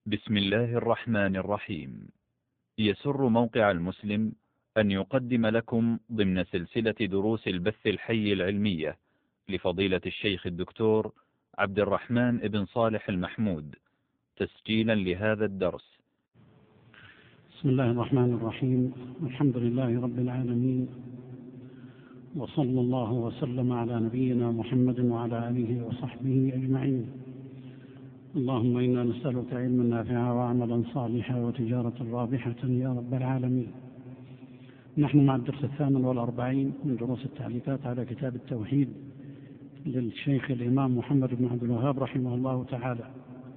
بسم الله الرحمن الرحيم. يسر موقع المسلم أن يقدم لكم ضمن سلسلة دروس البث الحي العلمية لفضيلة الشيخ الدكتور عبد الرحمن بن صالح المحمود تسجيلا لهذا الدرس. بسم الله الرحمن الرحيم. الحمد لله رب العالمين، وصلى الله وسلم على نبينا محمد وعلى آله وصحبه أجمعين. اللهم إنا نسألك علما نافعا وعملا صالحا وتجارة رابحة يا رب العالمين. نحن مع الدرس 48 من دروس التعليقات على كتاب التوحيد للشيخ الإمام محمد بن عبد الوهاب رحمه الله تعالى.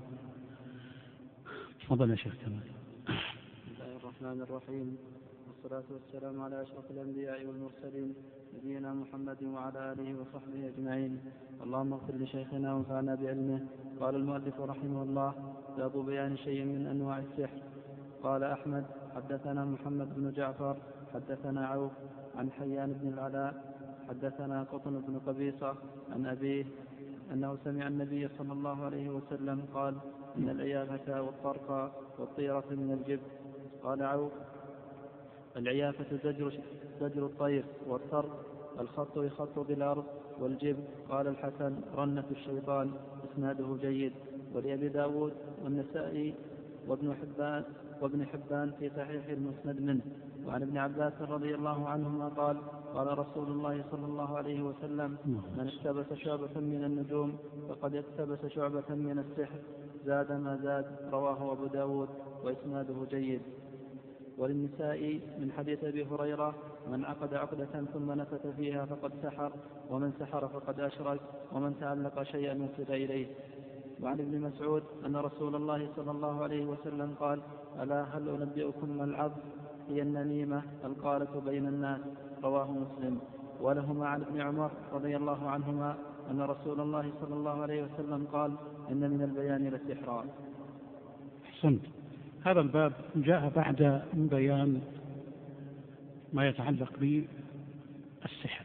تفضل يا شيخ كمال. بسم الله الرحمن الرحيم، والصلاة والسلام على أشرف الأنبياء والمرسلين نبينا محمد وعلى آله وصحبه أجمعين. اللهم اغفر لشيخنا وانفعنا بعلمه. قال المؤلف رحمه الله: باب بيان شيء من أنواع السحر. قال أحمد: حدثنا محمد بن جعفر حدثنا عوف عن حيان بن العلاء حدثنا قطن بن قبيصة عن أبيه أنه سمع النبي صلى الله عليه وسلم قال: إن العيافة والطرق والطيرة من الجبت. قال عوف: العيافة زجر الطير، والطرق الخط يخط بالأرض، والجبت. قال الحسن: رنة الشيطان. إسناده جيد. ولأبي داود والنسائي وابن حبان في صحيح المسند منه. وعن ابن عباس رضي الله عنهما قال: قال رسول الله صلى الله عليه وسلم: من اقتبس شعبة من النجوم فقد اقتبس شعبة من السحر، زاد ما زاد. رواه أبو داود وإسناده جيد. وللنسائي من حديث أبي هريرة: من عقد عقدة ثم نفث فيها فقد سحر، ومن سحر فقد أشرك، ومن تعلق شيئا وصل إليه. وعن ابن مسعود أن رسول الله صلى الله عليه وسلم قال: ألا هل أنبئكم ما العظم؟ هي النميمة القالة بين الناس. رواه مسلم. ولهما عن ابن عمر رضي الله عنهما أن رسول الله صلى الله عليه وسلم قال: إن من البيان لسحرا. أحسنت. هذا الباب جاء بعد بيان ما يتعلق بالسحر،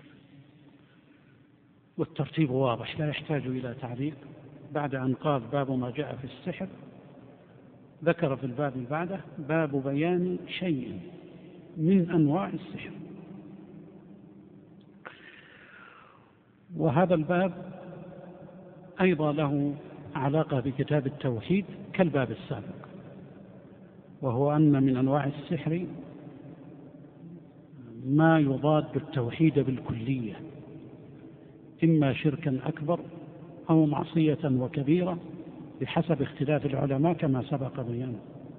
والترتيب واضح لا يحتاج إلى تعليق. بعد أن قال باب ما جاء في السحر، ذكر في الباب بعده باب بيان شيء من أنواع السحر. وهذا الباب أيضا له علاقة بكتاب التوحيد كالباب السابق، وهو أن من أنواع السحر ما يضاد التوحيد بالكلية، إما شركا أكبر أو معصية وكبيرة بحسب اختلاف العلماء كما سبق بيانه.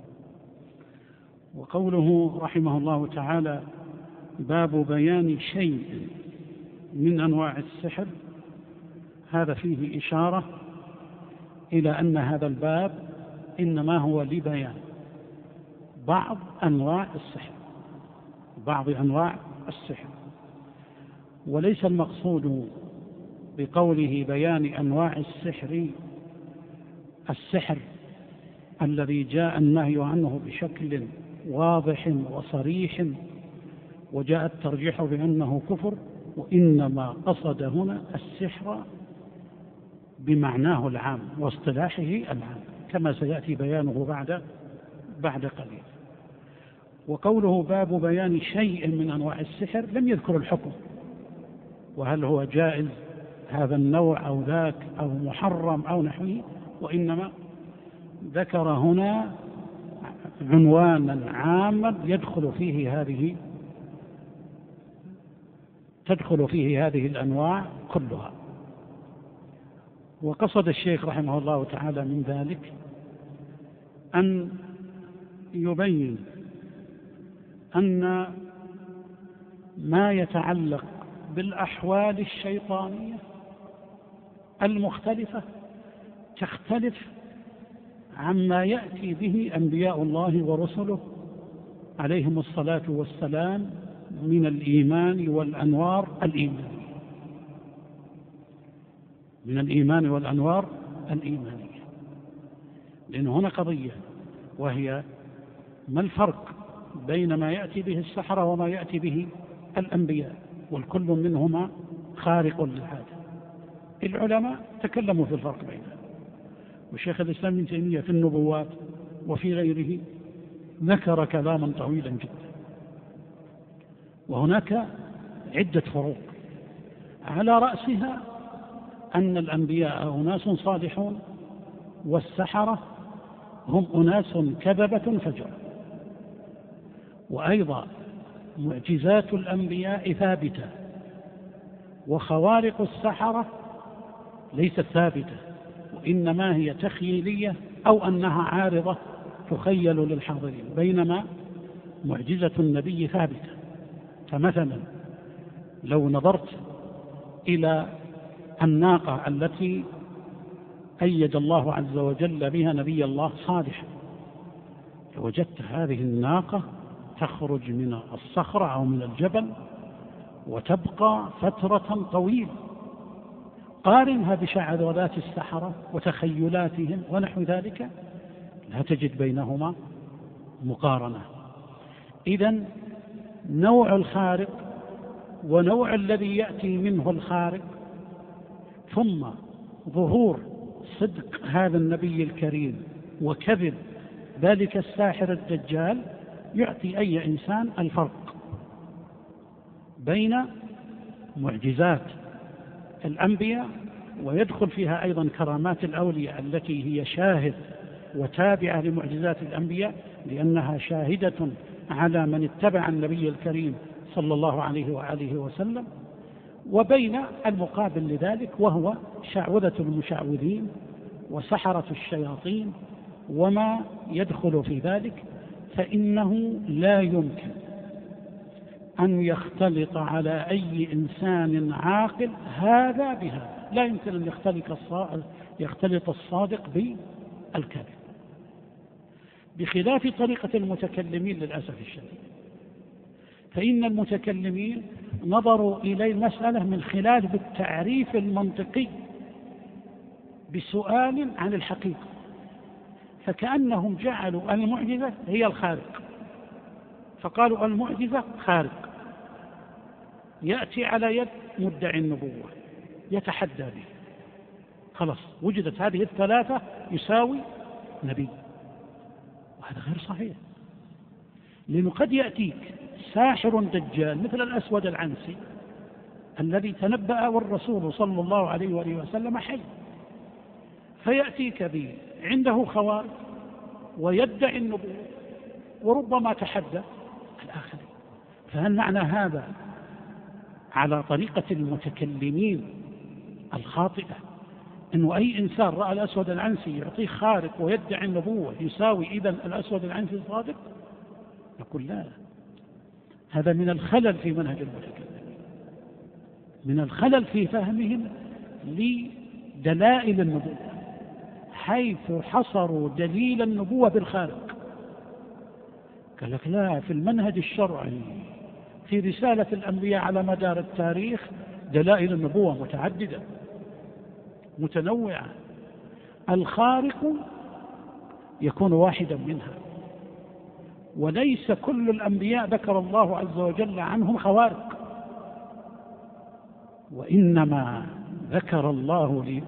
وقوله رحمه الله تعالى باب بيان شيء من أنواع السحر، هذا فيه إشارة إلى أن هذا الباب إنما هو لبيان بعض أنواع السحر، وليس المقصود بقوله بيان أنواع السحر الذي جاء النهي عنه بشكل واضح وصريح وجاء الترجيح بأنه كفر، وإنما قصد هنا السحر بمعناه العام واصطلاحه العام كما سيأتي بيانه بعد قليل. وقوله باب بيان شيء من أنواع السحر لم يذكر الحكم، وهل هو جائز هذا النوع أو ذاك أو محرم أو نحوه، وإنما ذكر هنا عنوانا عاما تدخل فيه هذه الأنواع كلها. وقصد الشيخ رحمه الله تعالى من ذلك أن يبين أن ما يتعلق بالأحوال الشيطانية المختلفة تختلف عما يأتي به أنبياء الله ورسله عليهم الصلاة والسلام من الإيمان والأنوار الإيمانية. لأن هنا قضية، وهي ما الفرق بين ما يأتي به السحرة وما يأتي به الأنبياء، والكل منهما خارق للعادة. العلماء تكلموا في الفرق بينهم، وشيخ الإسلام ابن تيمية في النبوات وفي غيره ذكر كلاما طويلا جدا. وهناك عدة فروق، على رأسها أن الأنبياء أناس صالحون، والسحرة هم أناس كذبة فجر. وأيضا معجزات الأنبياء ثابتة، وخوارق السحرة ليست ثابتة، وإنما هي تخيلية أو أنها عارضة تخيل للحاضرين، بينما معجزة النبي ثابتة. فمثلا لو نظرت إلى الناقة التي أيد الله عز وجل بها نبي الله صالح، لوجدت هذه الناقة تخرج من الصخرة أو من الجبل وتبقى فترة طويلة. قارنها بشعوذات السحرة وتخيلاتهم ونحو ذلك، لا تجد بينهما مقارنة. إذن نوع الخارق ونوع الذي يأتي منه الخارق، ثم ظهور صدق هذا النبي الكريم وكذب ذلك الساحر الدجال، يعطي أي إنسان الفرق بين معجزات الأنبياء، ويدخل فيها أيضا كرامات الأولياء التي هي شاهد وتابعة لمعجزات الأنبياء، لأنها شاهدة على من اتبع النبي الكريم صلى الله عليه وآله وسلم، وبين المقابل لذلك وهو شعوذة المشعوذين وسحرة الشياطين وما يدخل في ذلك. فإنه لا يمكن أن يختلط على أي إنسان عاقل هذا بهذا، لا يمكن أن يختلط الصادق بالكاذب، بخلاف طريقة المتكلمين للأسف الشديد. فإن المتكلمين نظروا إلى المسألة من خلال التعريف المنطقي بسؤال عن الحقيقة، فكأنهم جعلوا المعجزة هي الخارق، فقالوا المعجزة خارق يأتي على يد مدعي النبوة يتحدى به، خلاص وجدت هذه الثلاثة يساوي نبي. وهذا غير صحيح، لأنه قد يأتيك ساحر دجال مثل الأسود العنسي الذي تنبأ والرسول صلى الله عليه وآله وسلم حي، فيأتيك به عنده خوارق ويدعي النبوة وربما تحدى الآخرين. فهل معنى هذا على طريقة المتكلمين الخاطئة أنه أي إنسان رأى الأسود العنسي يعطيه خارق ويدعي النبوة يساوي إذن الأسود العنسي صادق؟ نقول لا، هذا من الخلل في منهج المتكلمين، من الخلل في فهمهم لدلائل النبوة، حيث حصروا دليل النبوة بالخارق. قال لك لا، في المنهج الشرعي في رسالة الأنبياء على مدار التاريخ دلائل النبوة متعددة متنوعة، الخارق يكون واحدا منها، وليس كل الأنبياء ذكر الله عز وجل عنهم خوارق، وإنما ذكر الله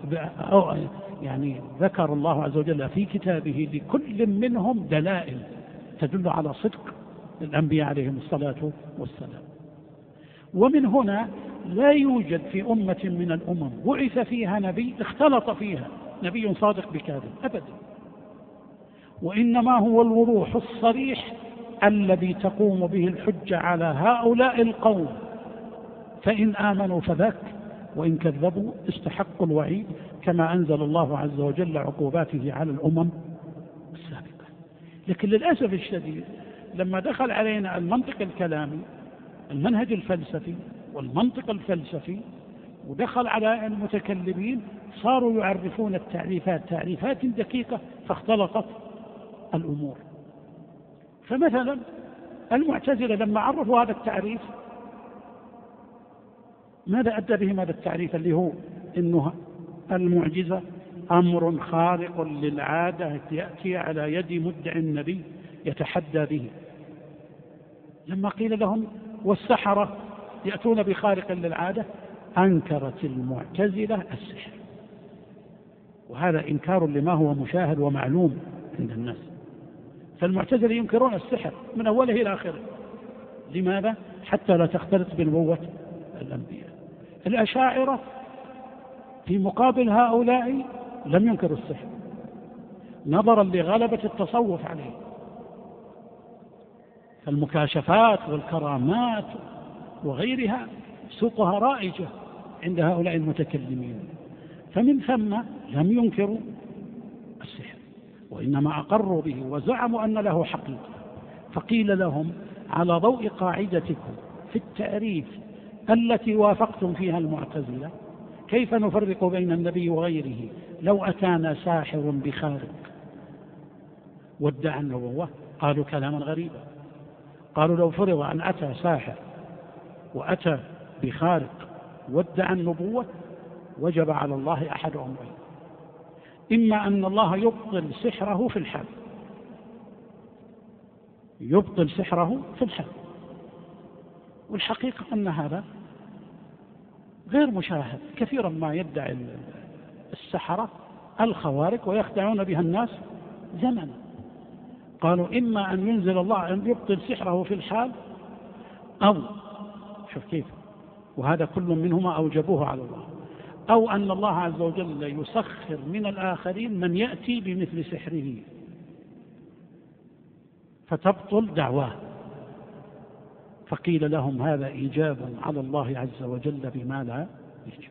ذكر الله عز وجل في كتابه لكل منهم دلائل تدل على صدق الأنبياء عليهم الصلاة والسلام. ومن هنا لا يوجد في أمة من الأمم بعث فيها نبي اختلط فيها نبي صادق بكاذب أبدا، وإنما هو الوضوح الصريح الذي تقوم به الحجة على هؤلاء القوم، فإن آمنوا فذاك، وإن كذبوا استحقوا الوعيد، كما أنزل الله عز وجل عقوباته على الأمم السابقة. لكن للأسف الشديد لما دخل علينا المنطق الكلامي المنهج الفلسفي والمنطق الفلسفي ودخل على المتكلمين، صاروا يعرفون التعريفات تعريفات دقيقة فاختلطت الأمور. فمثلا المعتزلة لما عرفوا هذا التعريف ماذا أدى بهم هذا التعريف اللي هو إنه المعجزة أمر خارق للعادة يأتي على يد مدعي النبي يتحدى به. لما قيل لهم والسحرة يأتون بخارق للعادة أنكرت المعتزلة السحر، وهذا إنكار لما هو مشاهد ومعلوم عند الناس. فالمعتزلة ينكرون السحر من أوله إلى آخره. لماذا؟ حتى لا تختلط بنبوة الأنبياء. الأشاعرة في مقابل هؤلاء لم ينكروا السحر نظرا لغلبة التصوف عليه، فالمكاشفات والكرامات وغيرها سوقها رائجة عند هؤلاء المتكلمين، فمن ثم لم ينكروا السحر وإنما أقروا به وزعموا أن له حقيقة. فقيل لهم على ضوء قاعدتكم في التعريف التي وافقتم فيها المعتزلة كيف نفرق بين النبي وغيره لو أتانا ساحر بخارق وادعى النبوة؟ قالوا كلاما غريبا، قالوا لو فرض أن أتى ساحر وأتى بخارق وادعى النبوة وجب على الله أحد أمرين: إما أن الله يبطل سحره في الحال، يبطل سحره في الحال، والحقيقة أن هذا غير مشاهد. كثيرا ما يدعي السحرة الخوارق ويخدعون بها الناس زمنا. قالوا إما أن ينزل الله أن يبطل سحره في الحال، أو شوف كيف، وهذا كل منهما أوجبوه على الله، أو أن الله عز وجل يسخر من الآخرين من يأتي بمثل سحره فتبطل دعواه. فقيل لهم هذا إيجاب على الله عز وجل بما لا يجب.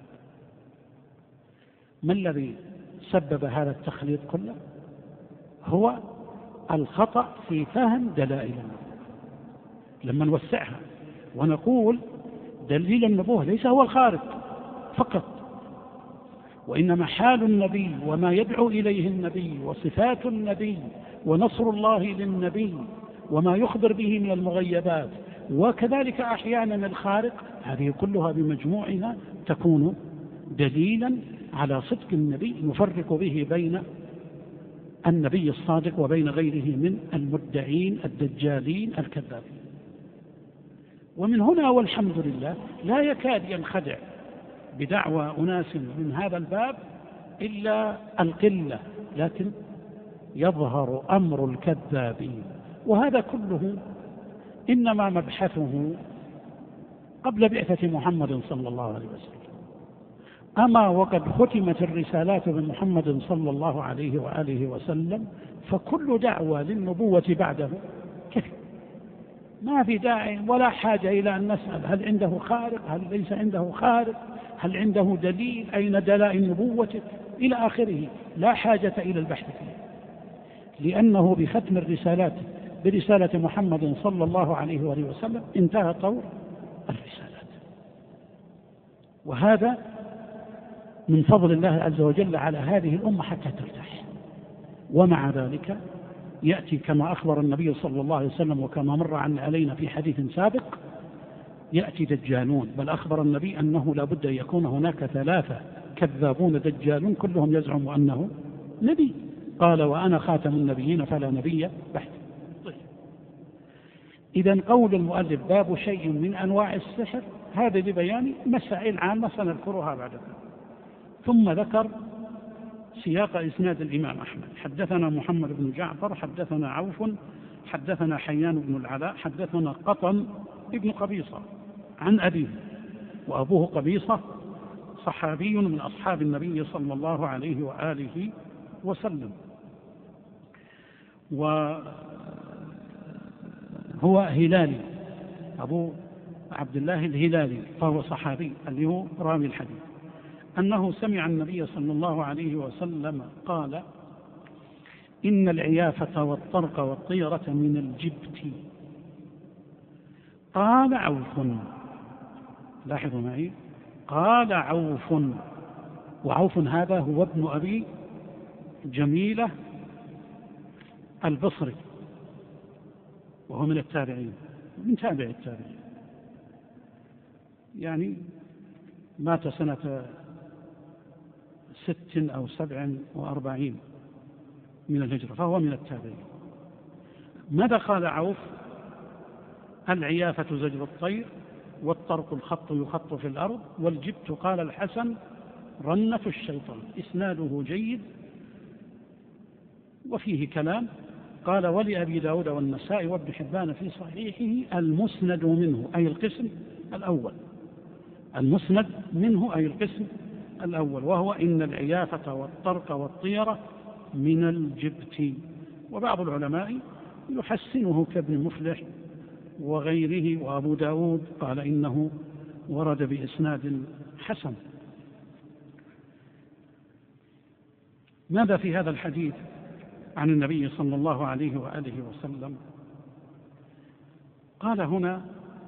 ما الذي سبب هذا التخليط كله؟ هو الخطأ في فهم دلائل النبوة. لما نوسعها ونقول دليل النبوة ليس هو الخارق فقط، وإنما حال النبي وما يدعو إليه النبي وصفات النبي ونصر الله للنبي وما يخبر به من المغيبات، وكذلك أحيانا الخارق، هذه كلها بمجموعها تكون دليلا على صدق النبي نفرق به بين النبي الصادق وبين غيره من المدعين الدجالين الكذابين. ومن هنا والحمد لله لا يكاد ينخدع بدعوى أناس من هذا الباب إلا القلة، لكن يظهر أمر الكذابين. وهذا كله إنما مبحثه قبل بعثة محمد صلى الله عليه وسلم. أما وقد ختمت الرسالات بمحمد صلى الله عليه وآله وسلم فكل دعوة للنبوة بعده كذب، ما في داعي ولا حاجة إلى أن نسأل هل عنده خارق، هل ليس عنده خارق، هل عنده دليل، أين دلائل نبوته إلى آخره. لا حاجة إلى البحث فيه، لأنه بختم الرسالات برسالة محمد صلى الله عليه وآله وسلم انتهى طور الرسالات. وهذا من فضل الله عز وجل على هذه الأمة حتى ترتاح. ومع ذلك يأتي كما أخبر النبي صلى الله عليه وسلم وكما مر علينا في حديث سابق، يأتي دجالون، بل أخبر النبي أنه لا بد أن يكون هناك 3 كذابون دجالون كلهم يزعم أنه نبي. قال وأنا خاتم النبيين فلا نبي بعد. إذن قول المؤلف باب شيء من أنواع السحر هذا لبيان مسائل عامة سنذكرها بعد ذلك. ثم ذكر سياق إسناد الإمام أحمد: حدثنا محمد بن جعفر حدثنا عوف حدثنا حيان بن العلاء حدثنا قطن ابن قبيصة عن أبيه، وأبوه قبيصة صحابي من أصحاب النبي صلى الله عليه وآله وسلم، وهو هلالي، أبو عبد الله الهلالي، فهو صحابي اللي هو راوي الحديث، أنه سمع النبي صلى الله عليه وسلم قال: إن العيافة والطرق والطيرة من الجبت. قال عوف، لاحظوا معي، قال عوف، وعوف هذا هو ابن أبي جميلة البصري، وهو من التابعين، من تابع التابعين، يعني مات سنة 46 أو 47 من الهجرة، فهو من التابعين. ماذا قال عوف؟ العيافة زجر الطير، والطرق الخط يخط في الأرض، والجبت قال الحسن رنة الشيطان. إسناده جيد وفيه كلام. قال ولأبي داود والنسائي وابن حبان في صحيحه المسند منه أي القسم الأول، المسند منه أي القسم الأول، وهو إن العيافة والطرق والطيرة من الجبت. وبعض العلماء يحسنه كابن مفلح وغيره، وأبو داود قال إنه ورد بإسناد حسن. ماذا في هذا الحديث عن النبي صلى الله عليه وآله وسلم؟ قال هنا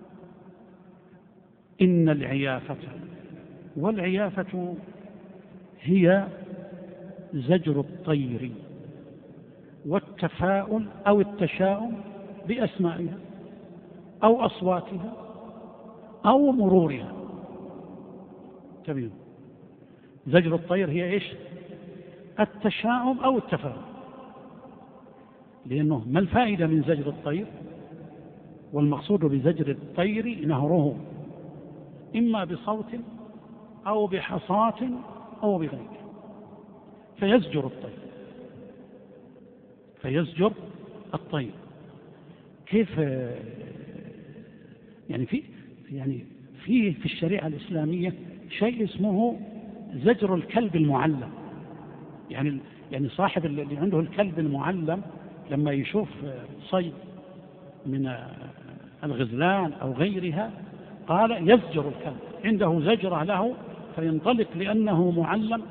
إن العيافة، والعيافة هي زجر الطير والتفاؤل أو التشاؤم بأسمائها أو أصواتها أو مرورها. تبين زجر الطير هي إيش؟ التشاؤم أو التفاؤل، لأنه ما الفائدة من زجر الطير؟ والمقصود بزجر الطير نهره إما بصوت أو بحصاة أو بغيره، فيزجر الطير، فيزجر الطير. كيف يعني في الشريعة الإسلامية شيء اسمه زجر الكلب المعلم. يعني صاحب اللي عنده الكلب المعلم لما يشوف صيد من الغزلان أو غيرها قال يزجر الكلب، عنده زجرة له فينطلق لأنه معلم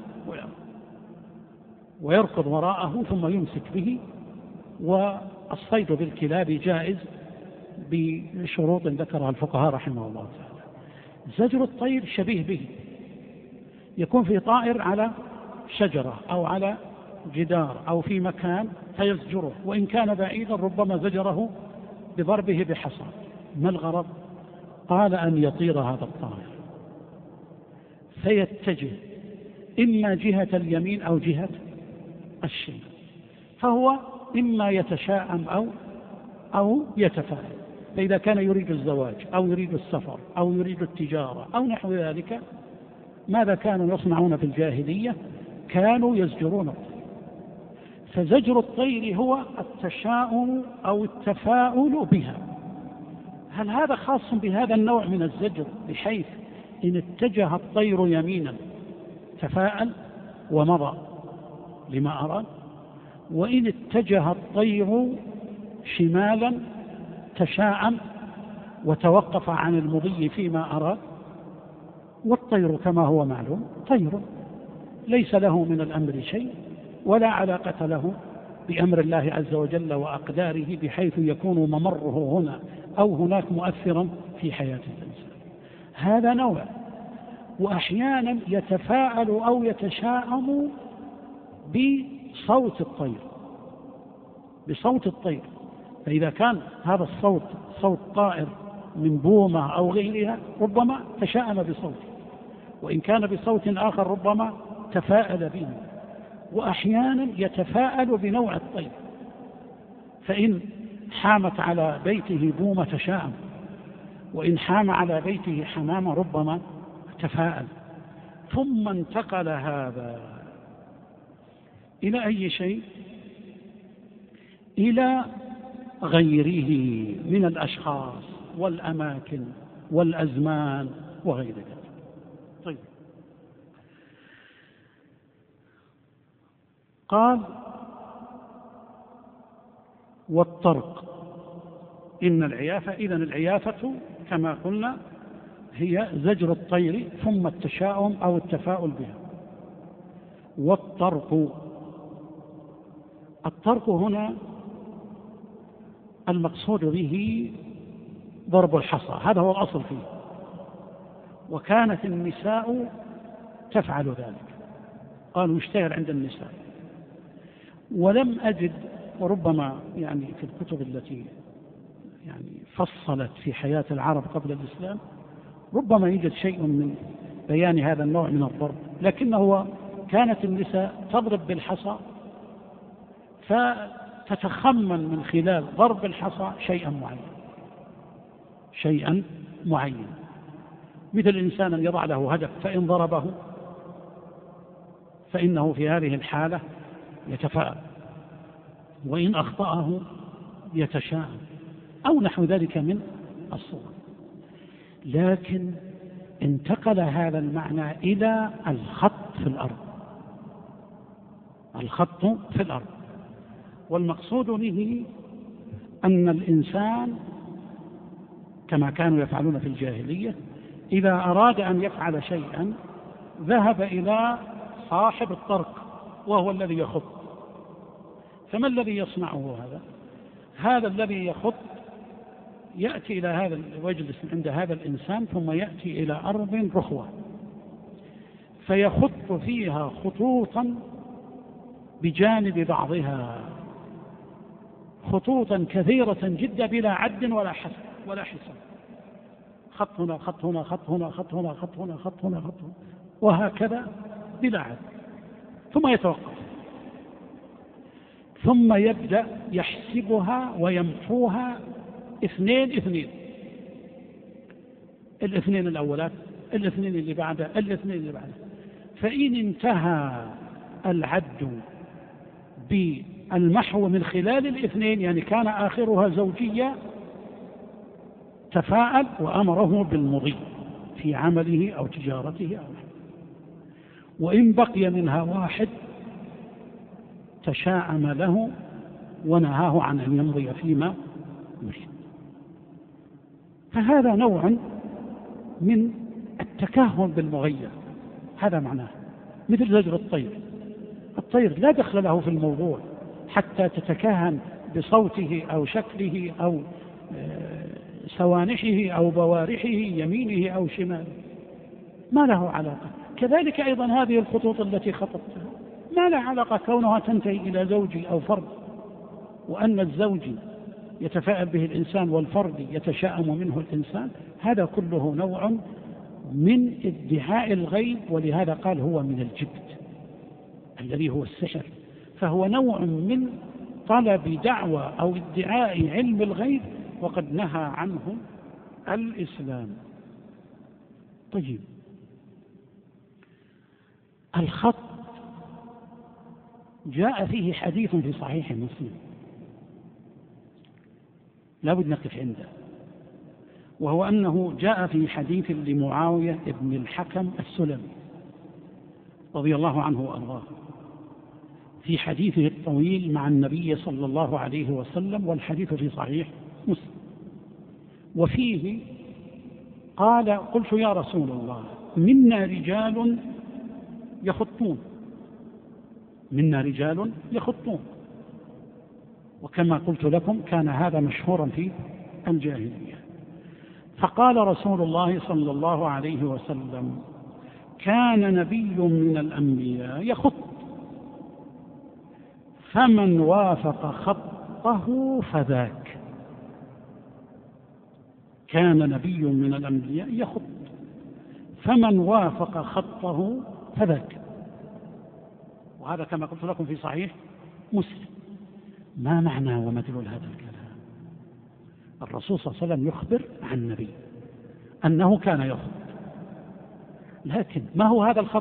ويركض وراءه ثم يمسك به. والصيد بالكلاب جائز بشروط ذكرها الفقهاء رحمه الله تعالى. زجر الطير شبيه به، يكون في طائر على شجرة أو على جدار أو في مكان فيزجره، وإن كان بعيدا ربما زجره بضربه بحصى. ما الغرض؟ قال أن يطير هذا الطائر فيتجه إما جهة اليمين أو جهة الشمال، فهو إما يتشاءم أو يتفاءل. فإذا كان يريد الزواج أو يريد السفر أو يريد التجارة أو نحو ذلك، ماذا كانوا يصنعون في الجاهلية؟ كانوا يزجرون الطير. فزجر الطير هو التشاؤم أو التفاؤل بها. هل هذا خاص بهذا النوع من الزجر بحيث إن اتجه الطير يمينا تفاءل ومضى لما أراد، وإن اتجه الطير شمالا تشاءم وتوقف عن المضي فيما أراد؟ والطير كما هو معلوم طير ليس له من الأمر شيء ولا علاقة له بأمر الله عز وجل وأقداره بحيث يكون ممره هنا أو هناك مؤثرا في حياة الإنسان. هذا نوع. وأحيانا يتفاعل أو يتشاءم بصوت الطير، بصوت الطير. فإذا كان هذا الصوت صوت طائر من بومة أو غيرها ربما تشاءم بصوته، وإن كان بصوت آخر ربما تفاءل به. وأحيانا يتفاءل بنوع الطير، فإن حامت على بيته بومة تشاءم، وإن حام على بيته حمامة ربما تفاءل. ثم انتقل هذا إلى أي شيء؟ إلى غيره من الأشخاص والأماكن والأزمان وغير ذلك. طيب، قال والطرق إن العيافة. إذن العيافة كما قلنا هي زجر الطير ثم التشاؤم أو التفاؤل بها. الطرق هنا المقصود به ضرب الحصى، هذا هو الأصل فيه، وكانت النساء تفعل ذلك، قالوا يشتهر عند النساء. ولم أجد، وربما في الكتب التي فصلت في حياة العرب قبل الإسلام ربما يوجد شيء من بيان هذا النوع من الضرب، لكنه كانت النساء تضرب بالحصى فتتخمن من خلال ضرب الحصى شيئا معين، مثل الإنسان أن يضع له هدف فإن ضربه فإنه في هذه الحالة يتفاءل. وإن أخطأه يتشاءم أو نحو ذلك من الصور. لكن انتقل هذا المعنى إلى الخط في الأرض، الخط في الأرض. والمقصود به أن الإنسان كما كانوا يفعلون في الجاهلية إذا أراد أن يفعل شيئا ذهب إلى صاحب الطرق وهو الذي يخط. فما الذي يصنعه هذا الذي يخط يأتي إلى هذا ويجلس عند هذا الإنسان ثم يأتي إلى أرض رخوة فيخط فيها خطوطا بجانب بعضها، خطوطا كثيرة جدا بلا عد ولا حساب، خط هنا خط هنا خط هنا خط هنا خط هنا خط هنا خط هنا وهكذا بلا عد، ثم يتوقف ثم يبدأ يحسبها ويمحوها 2 2، الاثنين الأولات، الاثنين اللي بعده، الاثنين اللي بعده. فإن انتهى العد بالمحو من خلال الاثنين يعني كان آخرها زوجية تفاءل وأمره بالمضي في عمله أو تجارته أو نحو. وإن بقي منها واحد تشاءم له ونهاه عن أن يمضي فيما يريد. فهذا نوع من التكهن بالمغير، هذا معناه. مثل زجر الطير لا دخل له في الموضوع حتى تتكهن بصوته أو شكله أو سوانحه أو بوارحه يمينه أو شماله، ما له علاقة. كذلك أيضا هذه الخطوط التي خطبتها ما لها علاقة كونها تنتهي إلى زوجي أو فرد، وأن الزوجي يتفاءل به الإنسان والفرد يتشاءم منه الإنسان، هذا كله نوع من ادعاء الغيب. ولهذا قال هو من الجبت الذي هو السحر، فهو نوع من طلب دعوة أو ادعاء علم الغيب وقد نهى عنه الإسلام. طيب، الخط جاء فيه حديث في صحيح مسلم لا بد نقف عنده، وهو أنه جاء في حديث لمعاوية بن الحكم السلمي رضي الله عنه وأرضاه في حديثه الطويل مع النبي صلى الله عليه وسلم، والحديث في صحيح مسلم. وفيه قال: قلت يا رسول الله منا رجال يخطون، وكما قلت لكم كان هذا مشهورا في الجاهلية. فقال رسول الله صلى الله عليه وسلم: كان نبي من الأنبياء يخط، فمن وافق خطه فذاك. كان نبي من الأنبياء يخط، فمن وافق خطه فذاك. وهذا كما قلت لكم في صحيح مسلم. ما معنى ومدلول هذا الكلام؟ الرسول صلى الله عليه وسلم يخبر عن النبي أنه كان يخط، لكن ما هو هذا الخط؟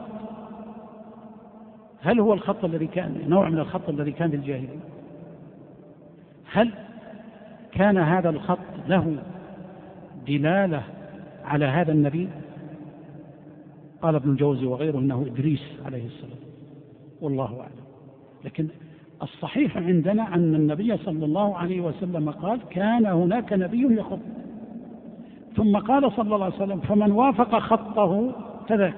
هل هو الخط الذي كان نوع من الخط الذي كان في الجاهلية؟ هل كان هذا الخط له دلالة على هذا النبي؟ قال ابن الجوزي وغيره إنه إدريس عليه السلام، والله أعلم. لكن الصحيح عندنا أن النبي صلى الله عليه وسلم قال: كان هناك نبي يخط، ثم قال صلى الله عليه وسلم: فمن وافق خطه فذاك.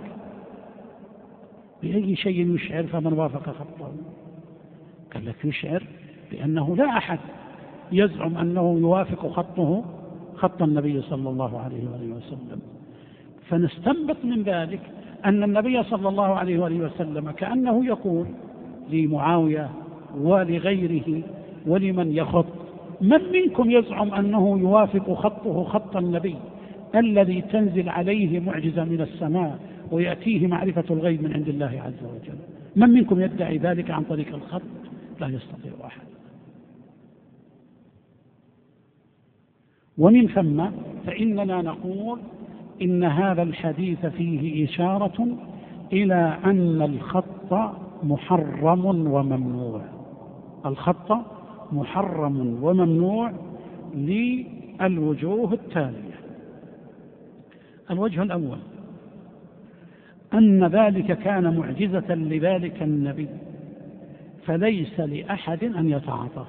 بأي شيء يشعر فمن وافق خطه؟ قال لك يشعر بأنه لا أحد يزعم أنه يوافق خطه خط النبي صلى الله عليه وسلم. فنستنبط من ذلك أن النبي صلى الله عليه وسلم كأنه يقول لمعاوية ولغيره ولمن يخط: من منكم يزعم أنه يوافق خطه خط النبي الذي تنزل عليه معجزة من السماء ويأتيه معرفة الغيب من عند الله عز وجل؟ من منكم يدعي ذلك عن طريق الخط؟ لا يستطيع أحد. ومن ثم فإننا نقول إن هذا الحديث فيه إشارة إلى أن الخط محرم وممنوع. الخط محرم وممنوع للوجوه التالية. الوجه الأول أن ذلك كان معجزة لذلك النبي فليس لأحد أن يتعاطاه.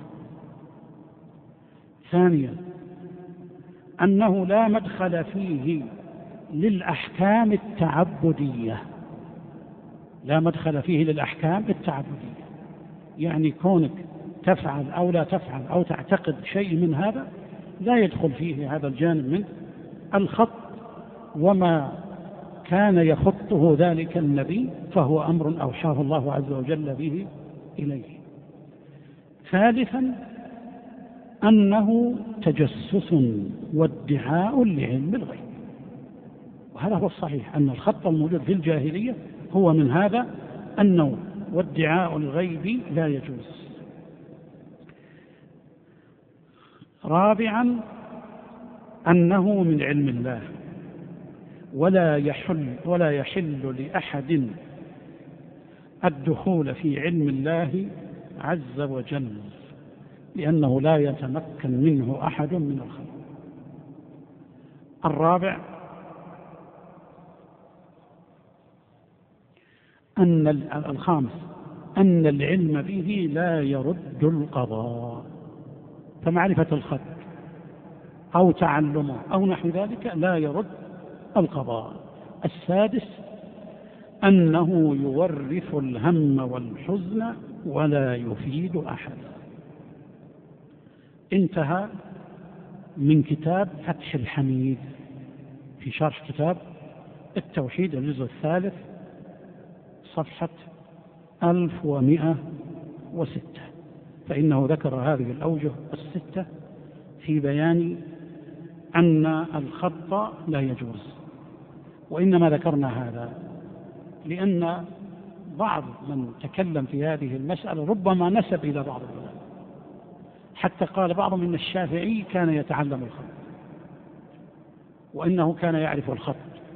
ثانيا أنه لا مدخل فيه للأحكام التعبدية، لا مدخل فيه للأحكام التعبدية، يعني كونك تفعل أو لا تفعل أو تعتقد شيء من هذا لا يدخل فيه هذا الجانب من الخط، وما كان يخطه ذلك النبي فهو أمر أوحاه الله عز وجل به إليه. ثالثا أنه تجسس وادعاء لعلم الغيب، وهذا هو الصحيح أن الخط الموجود في الجاهلية هو من هذا النوع، وادعاء الغيب لا يجوز. رابعا أنه من علم الله ولا يحل لأحد الدخول في علم الله عز وجل، لأنه لا يتمكن منه أحد من الخلق. الخامس أن العلم به لا يرد القضاء، فمعرفة الخط أو تعلمه أو نحو ذلك لا يرد القضاء. السادس أنه يورث الهم والحزن ولا يفيد أحد. انتهى من كتاب فتح الحميد في شرح كتاب التوحيد الجزء الثالث صفحة 1106، فإنه ذكر هذه الأوجه الستة في بيان أن الخط لا يجوز. وإنما ذكرنا هذا لأن بعض من تكلم في هذه المسألة ربما نسب إلى بعض العلماء، حتى قال بعضهم إن الشافعي كان يتعلم الخط وإنه كان يعرف الخط،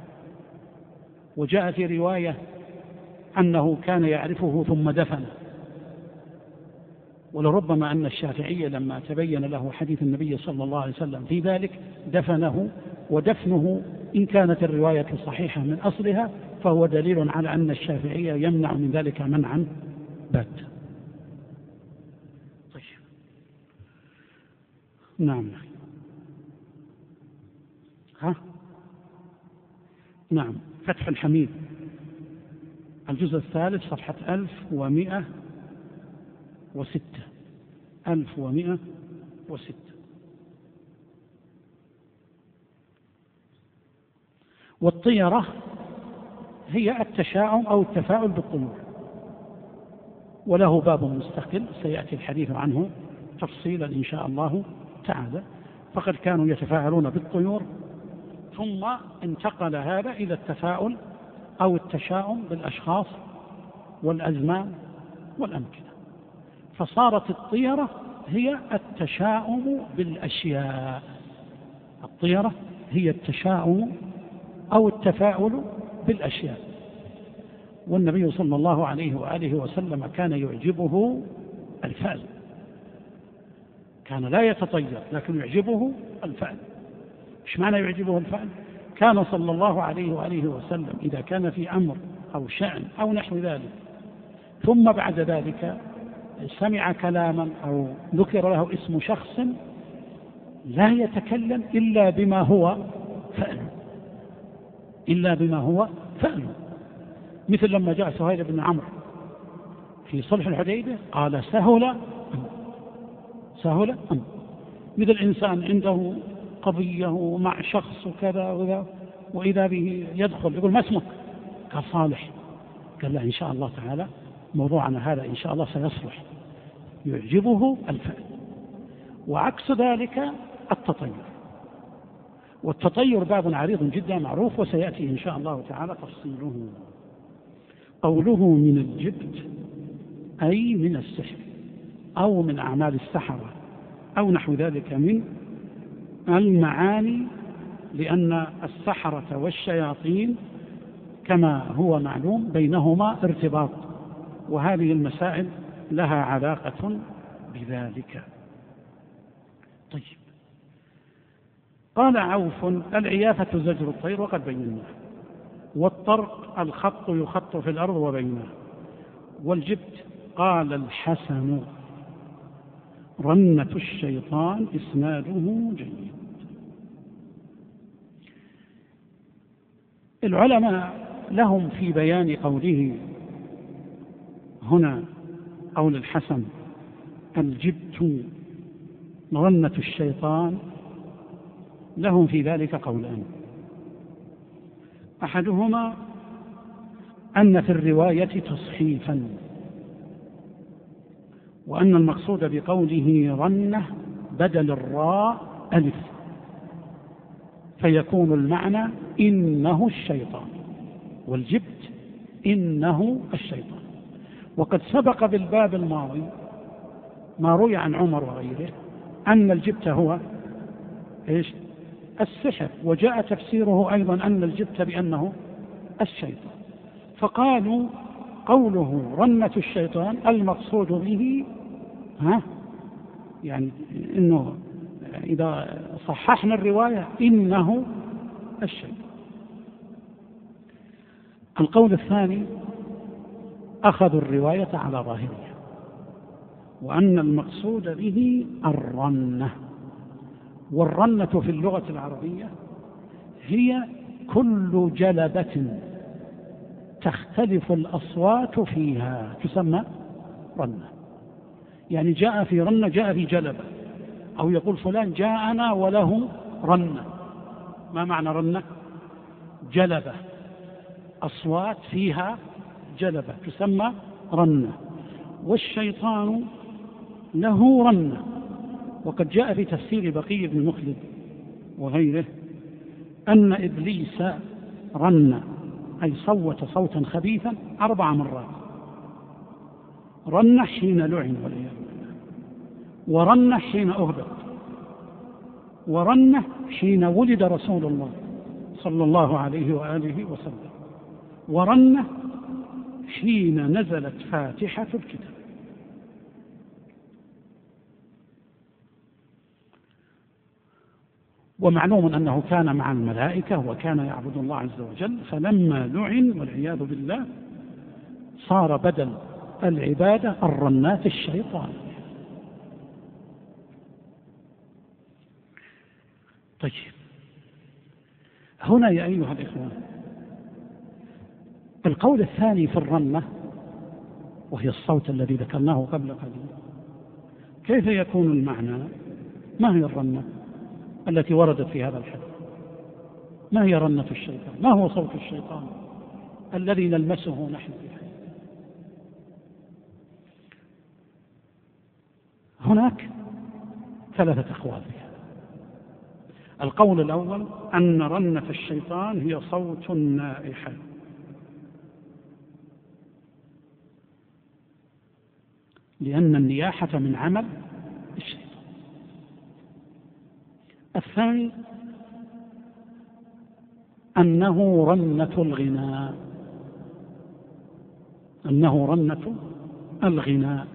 وجاء في رواية أنه كان يعرفه ثم دفنه، ولربما أن الشافعي لما تبين له حديث النبي صلى الله عليه وسلم في ذلك دفنه، ودفنه إن كانت الرواية صحيحة من أصلها فهو دليل على أن الشافعي يمنع من ذلك منعا باتا. طيب. نعم. نعم. فتح الحميد الجزء الثالث صفحة 1106. والطيرة هي التشاؤم أو التفاؤل بالطيور، وله باب مستقل سيأتي الحديث عنه تفصيلا إن شاء الله تعالى. فقد كانوا يتفاعلون بالطيور ثم انتقل هذا إلى التفاؤل أو التشاؤم بالأشخاص والأزمان والأمكنة، فصارت الطيرة هي التشاؤم بالأشياء. الطيرة هي التشاؤم أو التفاؤل بالأشياء. والنبي صلى الله عليه وآله وسلم كان يعجبه الفأل، كان لا يتطير لكن يعجبه الفأل. إيش معنى يعجبه الفأل؟ كان صلى الله عليه وآله وسلم إذا كان في أمر أو شأن أو نحو ذلك ثم بعد ذلك سمع كلاما أو ذكر له اسم شخص لا يتكلم إلا بما هو فأل، مثل لما جاء سهيل بن عمرو في صلح الحديبية قال سهل أم. مثل إنسان عنده قضية مع شخص وكذا وذا وإذا به يدخل يقول ما اسمك؟ قال صالح. قال لا إن شاء الله تعالى موضوعنا هذا إن شاء الله سيصلح. يعجبه الفأل. وعكس ذلك التطير، والتطير باب عريض جدا معروف وسيأتي إن شاء الله تعالى تفصيله. قوله من الجبت أي من السحر أو من أعمال السحرة أو نحو ذلك من المعاني، لأن السحرة والشياطين كما هو معلوم بينهما ارتباط، وهذه المسائل لها علاقة بذلك. طيب، قال عوف: العيافة زجر الطير وقد بيناه، والطرق الخط يخط في الأرض وبيناه، والجبت قال الحسن رنة الشيطان إسناده جيد. العلماء لهم في بيان قوله هنا، قول الحسن الجبت رنة الشيطان، لهم في ذلك قولان. أحدهما أن في الرواية تصحيفا، وأن المقصود بقوله رنة بدل الراء ألف، فيكون المعنى إنه الشيطان، والجبت إنه الشيطان. وقد سبق بالباب الماضي ما روي عن عمر وغيره أن الجبت هو إيش؟ السحر، وجاء تفسيره أيضا أن الجبت بأنه الشيطان، فقالوا قوله رنة الشيطان المقصود به يعني إنه إذا صححنا الرواية إنه الشيطان. القول الثاني أخذوا الرواية على ظاهرها، وأن المقصود به الرنة، والرنة في اللغة العربية هي كل جلبة تختلف الأصوات فيها تسمى رنة. يعني جاء في رنة، جاء في جلبة، أو يقول فلان جاءنا وله رنة. ما معنى رنة؟ جلبة، أصوات فيها جلبة تسمى رنة. والشيطان له رنة، وقد جاء في تفسير بقي بن مخلد وغيره أن إبليس رن، أي صوت صوتا خبيثا 4 مرات. رن حين لعن والعياذ بالله، ورن حين أهبط، ورن حين ولد رسول الله صلى الله عليه وآله وسلم، ورن حين نزلت فاتحة الكتاب. ومعلوم أنه كان مع الملائكة وكان يعبد الله عز وجل، فلما لعن والعياذ بالله صار بدل العبادة الرنات الشيطان. طيب، هنا يا أيها الإخوان القول الثاني في الرنة، وهي الصوت الذي ذكرناه قبل قليل، كيف يكون المعنى؟ ما هي الرنة التي وردت في هذا الحديث؟ ما هي رنة الشيطان؟ ما هو صوت الشيطان الذي نلمسه نحن في الحياة؟ هناك 3 أقوال فيها. القول الأول أن رنة الشيطان هي صوت النائحة، لأن النياحة من عمل الشيطان. الثاني أنه رنة الغناء، أنه رنة الغناء.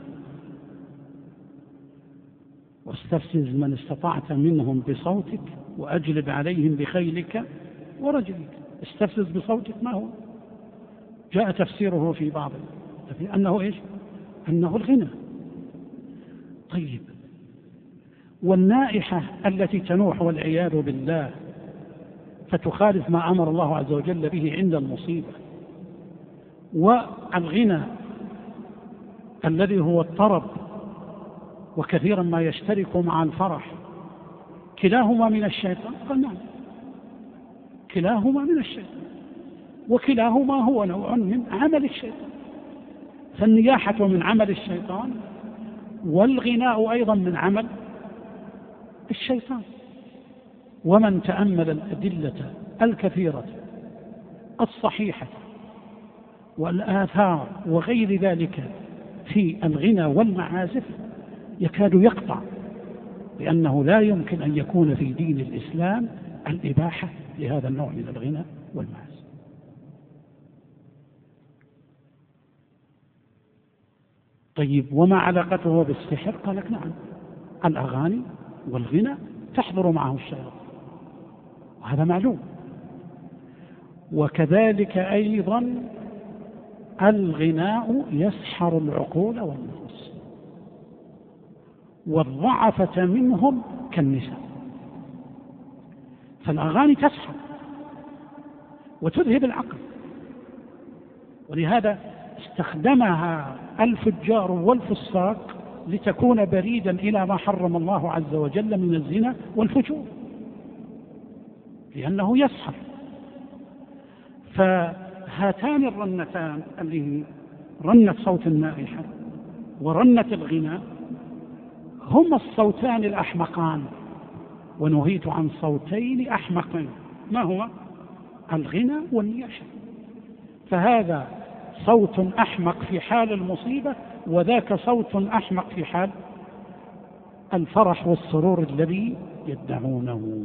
واستفزز من استطعت منهم بصوتك وأجلب عليهم بخيلك ورجلك. استفزز بصوتك ما هو؟ جاء تفسيره في بعض أنه إيش؟ أنه الغنى. طيب، والنائحة التي تنوح والعياذ بالله فتخالف ما أمر الله عز وجل به عند المصيبة، والغنى الذي هو الطرب وكثيرا ما يشترك مع الفرح، كلاهما من الشيطان؟ قال نعم، كلاهما من الشيطان، وكلاهما هو نوع من عمل الشيطان. فالنياحة من عمل الشيطان، والغناء أيضا من عمل الشيطان. ومن تأمل الأدلة الكثيرة الصحيحة والآثار وغير ذلك في الغنى والمعازف يكاد يقطع لأنه لا يمكن أن يكون في دين الإسلام الإباحة لهذا النوع من الغنى والمعازف. طيب، وما علاقته بالسحر؟ قال لك نعم، الأغاني والغنى تحضر معه الشياطين، وهذا معلوم. وكذلك أيضا الغناء يسحر العقول والنفوس، والضعفة منهم كالنساء، فالأغاني تسحر وتذهب العقل، ولهذا استخدمها الفجار والفساق لتكون بريدا إلى ما حرم الله عز وجل من الزنا والفجور، لأنه يسحر. فهاتان الرنتان اللي رنة صوت النائحة ورنة الغناء هما الصوتان الأحمقان، ونهيت عن صوتين أحمقين، ما هو؟ الغنى والنياحة. فهذا صوت أحمق في حال المصيبة، وذاك صوت أحمق في حال الفرح والسرور الذي يدعونه.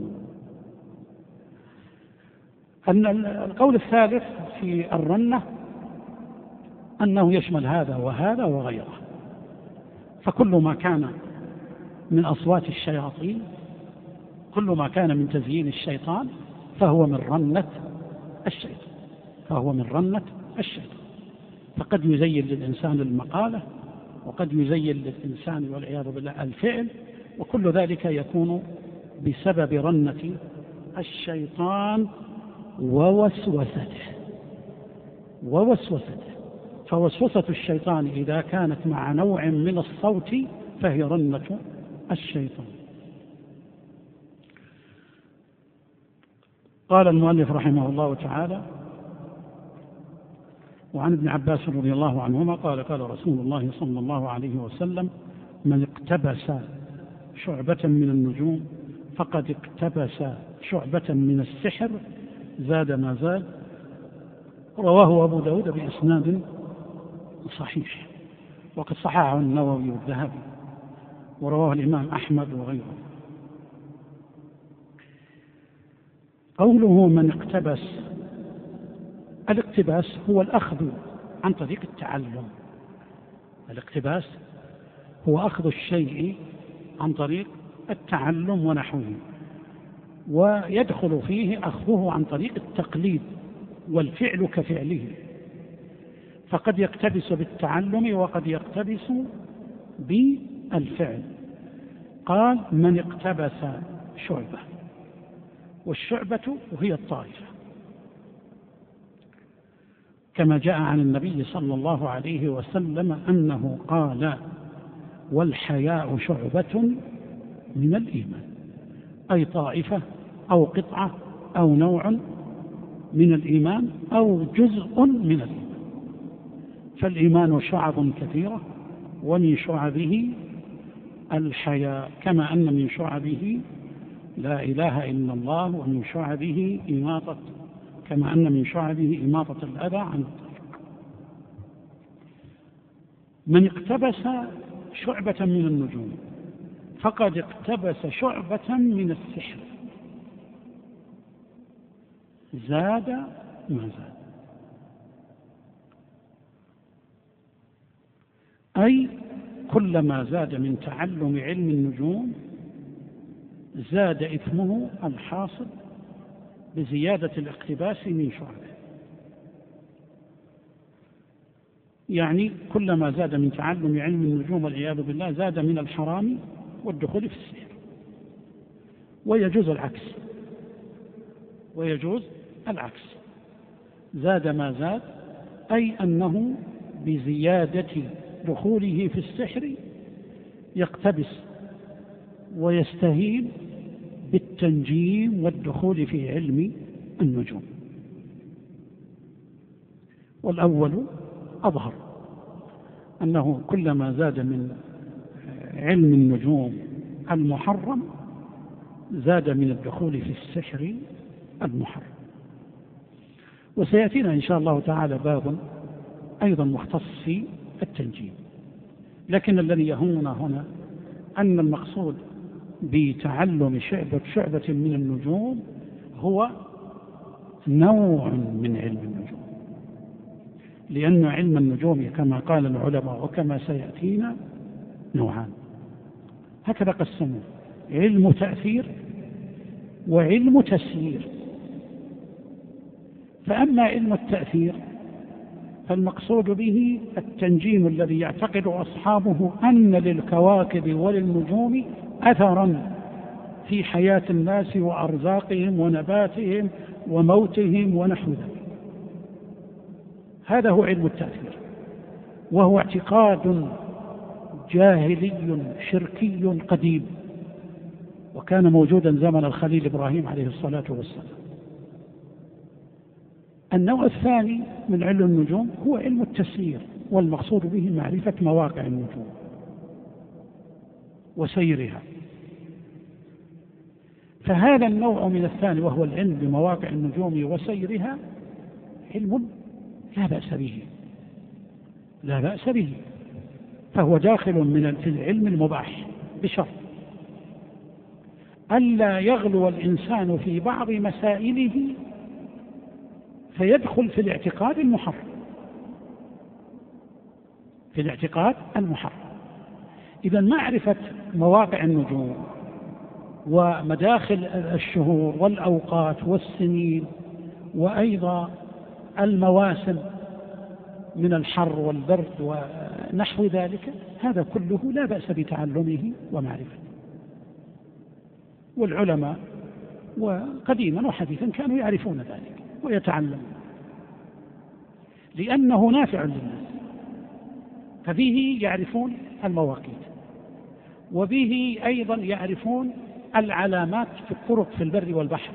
أن القول الثالث في الرنة أنه يشمل هذا وهذا وغيره، فكل ما كان من أصوات الشياطين، كل ما كان من تزيين الشيطان فهو من رنة الشيطان، فهو من رنة الشيطان. فقد يزين للإنسان المقالة، وقد يزين للإنسان والعياذ بالله الفعل، وكل ذلك يكون بسبب رنة الشيطان ووسوسته. فوسوسة الشيطان إذا كانت مع نوع من الصوت فهي رنة الشيطان. قال المؤلف رحمه الله تعالى: وعن ابن عباس رضي الله عنهما قال: قال رسول الله صلى الله عليه وسلم: من اقتبس شعبة من النجوم فقد اقتبس شعبة من السحر زاد ما زاد. رواه أبو داود بإسناد صحيح، وقد صححه النووي والذهبي، ورواه الإمام أحمد وغيره. قوله من اقتبس، الاقتباس هو الأخذ عن طريق التعلم. الاقتباس هو أخذ الشيء عن طريق التعلم ونحوه، ويدخل فيه أخذه عن طريق التقليد والفعل كفعله، فقد يقتبس بالتعلم وقد يقتبس بالفعل. قال: من اقتبس شعبة، والشعبة هي الطائفة، كما جاء عن النبي صلى الله عليه وسلم أنه قال: والحياء شعبة من الإيمان، أي طائفة أو قطعة أو نوع من الإيمان أو جزء من الإيمان. فالإيمان شعب كثيرة، ومن شعبه الحياء، كما أن من شعبه لا إله إلا الله، ومن شعبه كما أن من شعبه إماطة الأذى عن الطريق. من اقتبس شعبة من النجوم فقد اقتبس شعبة من السحر زاد ما زاد، أي كلما زاد من تعلم علم النجوم زاد إثمه الحاصل بزيادة الاقتباس من شعبه. يعني كلما زاد من تعلم علم النجوم والعياذ بالله زاد من الحرام والدخول في السحر. ويجوز العكس، زاد ما زاد، أي أنه بزيادة دخوله في السحر يقتبس ويستهين بالتنجيم والدخول في علم النجوم. والأول أظهر، أنه كلما زاد من علم النجوم المحرم زاد من الدخول في السحر المحرم. وسيأتينا إن شاء الله تعالى باب أيضا مختص في التنجيم، لكن الذي يهمنا هنا أن المقصود بتعلم شعبة من النجوم هو نوع من علم النجوم، لأن علم النجوم كما قال العلماء وكما سيأتينا نوعان، هكذا قسموه: علم تأثير وعلم تسيير. فأما علم التأثير فالمقصود به التنجيم الذي يعتقد أصحابه أن للكواكب وللنجوم أثرا في حياة الناس وأرزاقهم ونباتهم وموتهم ونحو ذلك. هذا هو علم التأثير، وهو اعتقاد جاهلي شركي قديم، وكان موجودا زمن الخليل إبراهيم عليه الصلاة والسلام. النوع الثاني من علم النجوم هو علم التسيير، والمقصود به معرفة مواقع النجوم وسيرها. فهذا النوع من الثاني وهو العلم بمواقع النجوم وسيرها علم لا بأس به، لا بأس به، فهو داخل في العلم المباح بشرط ألا يغلو الإنسان في بعض مسائله فيدخل في الاعتقاد المحرم، في الاعتقاد المحرم. إذا معرفة مواقع النجوم ومداخل الشهور والأوقات والسنين وأيضا المواسم من الحر والبرد ونحو ذلك، هذا كله لا بأس بتعلمه ومعرفته. والعلماء وقديما وحديثا كانوا يعرفون ذلك ويتعلمون، لأنه نافع للناس، فبه يعرفون المواقيت، وبه أيضا يعرفون العلامات في الطرق في البر والبحر،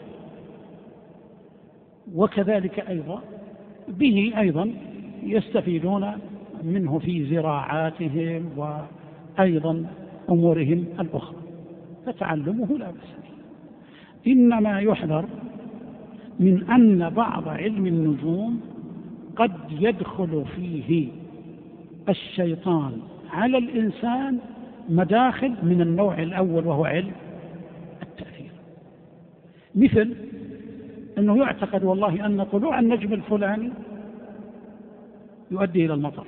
وكذلك أيضا به أيضا يستفيدون منه في زراعاتهم وأيضا أمورهم الأخرى، فتعلمه لا بأس به. إنما يحذر من أن بعض علم النجوم قد يدخل فيه الشيطان على الإنسان مداخل من النوع الأول وهو علم التأثير، مثل أنه يعتقد والله أن طلوع النجم الفلاني يؤدي إلى المطر،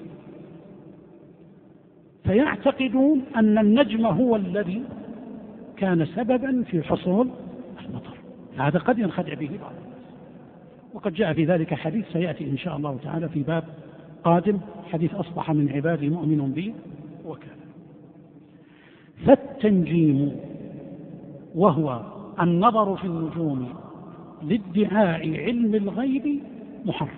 فيعتقدون أن النجم هو الذي كان سببا في حصول المطر. هذا قد ينخدع به بعض الناس، وقد جاء في ذلك حديث سيأتي إن شاء الله تعالى في باب قادم، حديث أصبح من عبادي مؤمن بي وكذا. فالتنجيم وهو النظر في النجوم لادعاء علم الغيب محرم،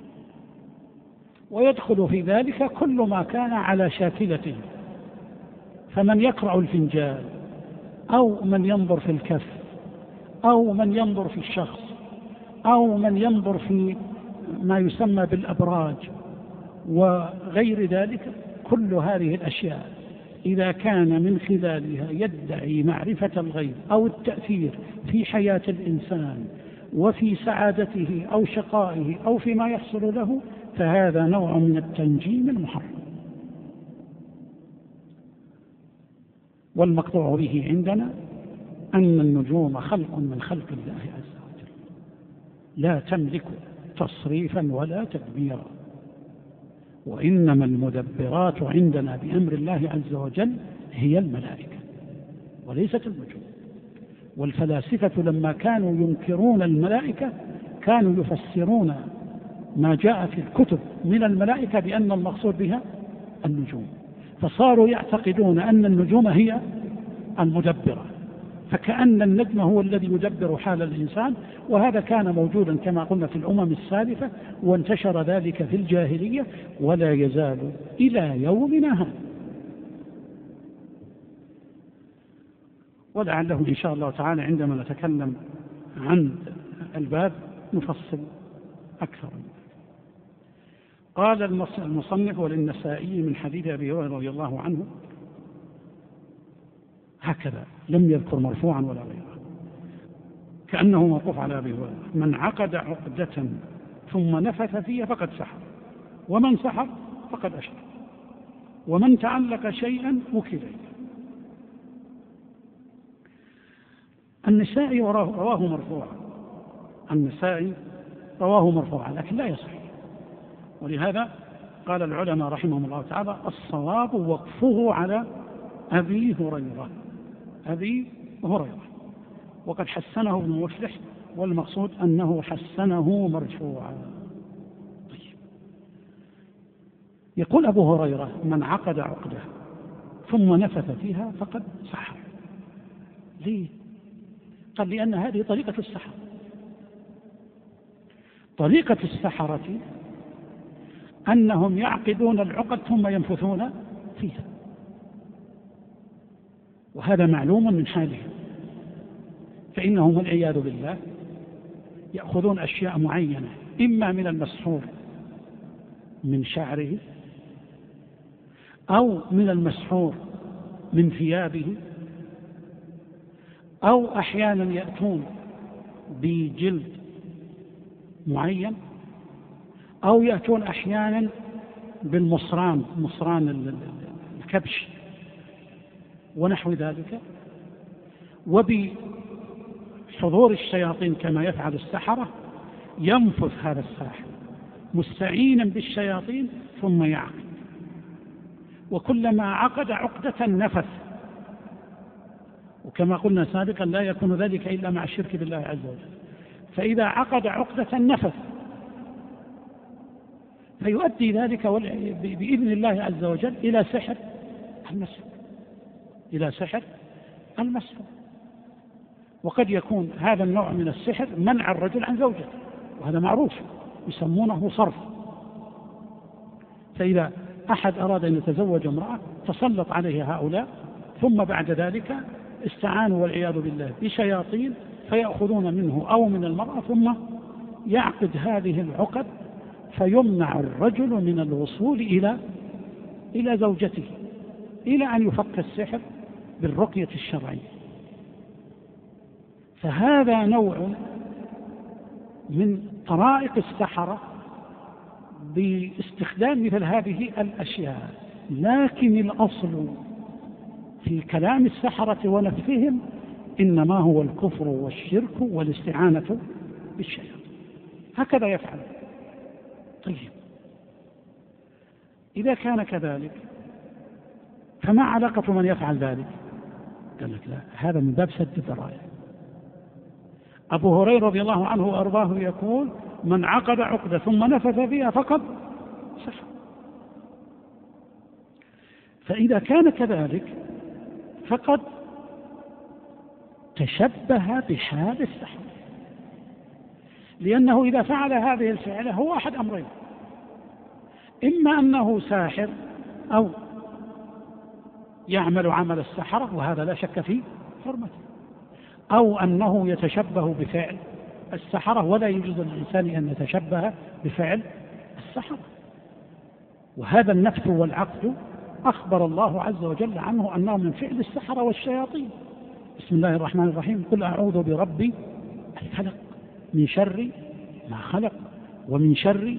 ويدخل في ذلك كل ما كان على شاكلته، فمن يقرأ الفنجان أو من ينظر في الكف أو من ينظر في الشخص أو من ينظر في ما يسمى بالأبراج وغير ذلك، كل هذه الأشياء إذا كان من خلالها يدعي معرفة الغيب أو التأثير في حياة الإنسان وفي سعادته أو شقائه أو فيما يحصل له، فهذا نوع من التنجيم المحرم. والمقطوع به عندنا أن النجوم خلق من خلق الله عز وجل، لا تملك تصريفا ولا تدبيرا، وإنما المدبرات عندنا بأمر الله عز وجل هي الملائكة وليست النجوم. والفلاسفة لما كانوا ينكرون الملائكة كانوا يفسرون ما جاء في الكتب من الملائكة بأن المقصود بها النجوم، فصاروا يعتقدون أن النجوم هي المدبرة، فكأن النجم هو الذي يدبر حال الإنسان. وهذا كان موجودا كما قلنا في الأمم السالفة، وانتشر ذلك في الجاهلية ولا يزال إلى يومنا هذا. ولعله إن شاء الله تعالى عندما نتكلم عن الباب نفصل أكثر. قال المصنف: وللنسائي من حديث أبي هريرة رضي الله عنه هكذا، لم يذكر مرفوعا ولا غيره، كأنه موقوف على أبي هريرة: من عقد عقدة ثم نفث فيها فقد سحر، ومن سحر فقد أشرك، ومن تعلق شيئا وكل إليه. النسائي رواه مرفوعا، النسائي رواه مرفوعا لكن لا يصح، ولهذا قال العلماء رحمهم الله تعالى: الصواب وقفه على أبي هريرة، أبي هريرة، وقد حسنه ابن مفلح، والمقصود أنه حسنه مرفوعا. طيب. يقول أبو هريرة: من عقد عقدة ثم نفث فيها فقد سحر. ليه؟ قال: لأن هذه طريقة السحر. طريقة السحرة أنهم يعقدون العقد ثم ينفثون فيها، وهذا معلوم من حالهم. فإنهم والعياذ بالله يأخذون أشياء معينة، إما من المسحور من شعره، أو من المسحور من ثيابه، أو أحيانا يأتون بجلد معين، أو يأتون أحيانا بالمصران، مصران الكبش ونحو ذلك. وبحضور الشياطين كما يفعل السحرة ينفث هذا الساحر مستعينا بالشياطين ثم يعقد، وكلما عقد عقدة نفث. وكما قلنا سابقا لا يكون ذلك إلا مع الشرك بالله عز وجل. فإذا عقد عقدة نفث، فيؤدي ذلك بإذن الله عز وجل إلى سحر المسح، إلى سحر المسح. وقد يكون هذا النوع من السحر منع الرجل عن زوجته، وهذا معروف يسمونه صرف. فإذا أحد أراد أن يتزوج امرأة تسلط عليه هؤلاء، ثم بعد ذلك استعانوا والعياذ بالله بشياطين فيأخذون منه أو من المرأة، ثم يعقد هذه العقد فيمنع الرجل من الوصول إلى زوجته، إلى أن يفك السحر بالرقية الشرعية. فهذا نوع من طرائق السحرة باستخدام مثل هذه الأشياء. لكن الأصل في كلام السحرة ونفسهم إنما هو الكفر والشرك والاستعانة بالشيطان، هكذا يفعل. طيب، إذا كان كذلك فما علاقة من يفعل ذلك؟ قال لك: لا، هذا من باب سد الذرائع. أبو هريرة رضي الله عنه وأرضاه يقول: من عقد عقدة ثم نفث فيها فقد سحر. فإذا كان كذلك فقد تشبه بحال السحر، لأنه إذا فعل هذه الفعلة هو أحد أمرين: إما أنه ساحر أو يعمل عمل السحرة، وهذا لا شك في حرمته، أو أنه يتشبه بفعل السحرة، ولا يجوز للإنسان أن يتشبه بفعل السحرة. وهذا النفث والعقد أخبر الله عز وجل عنه أنه من فعل السحرة والشياطين. بسم الله الرحمن الرحيم: قل أعوذ برب الفلق من شر ما خلق ومن شر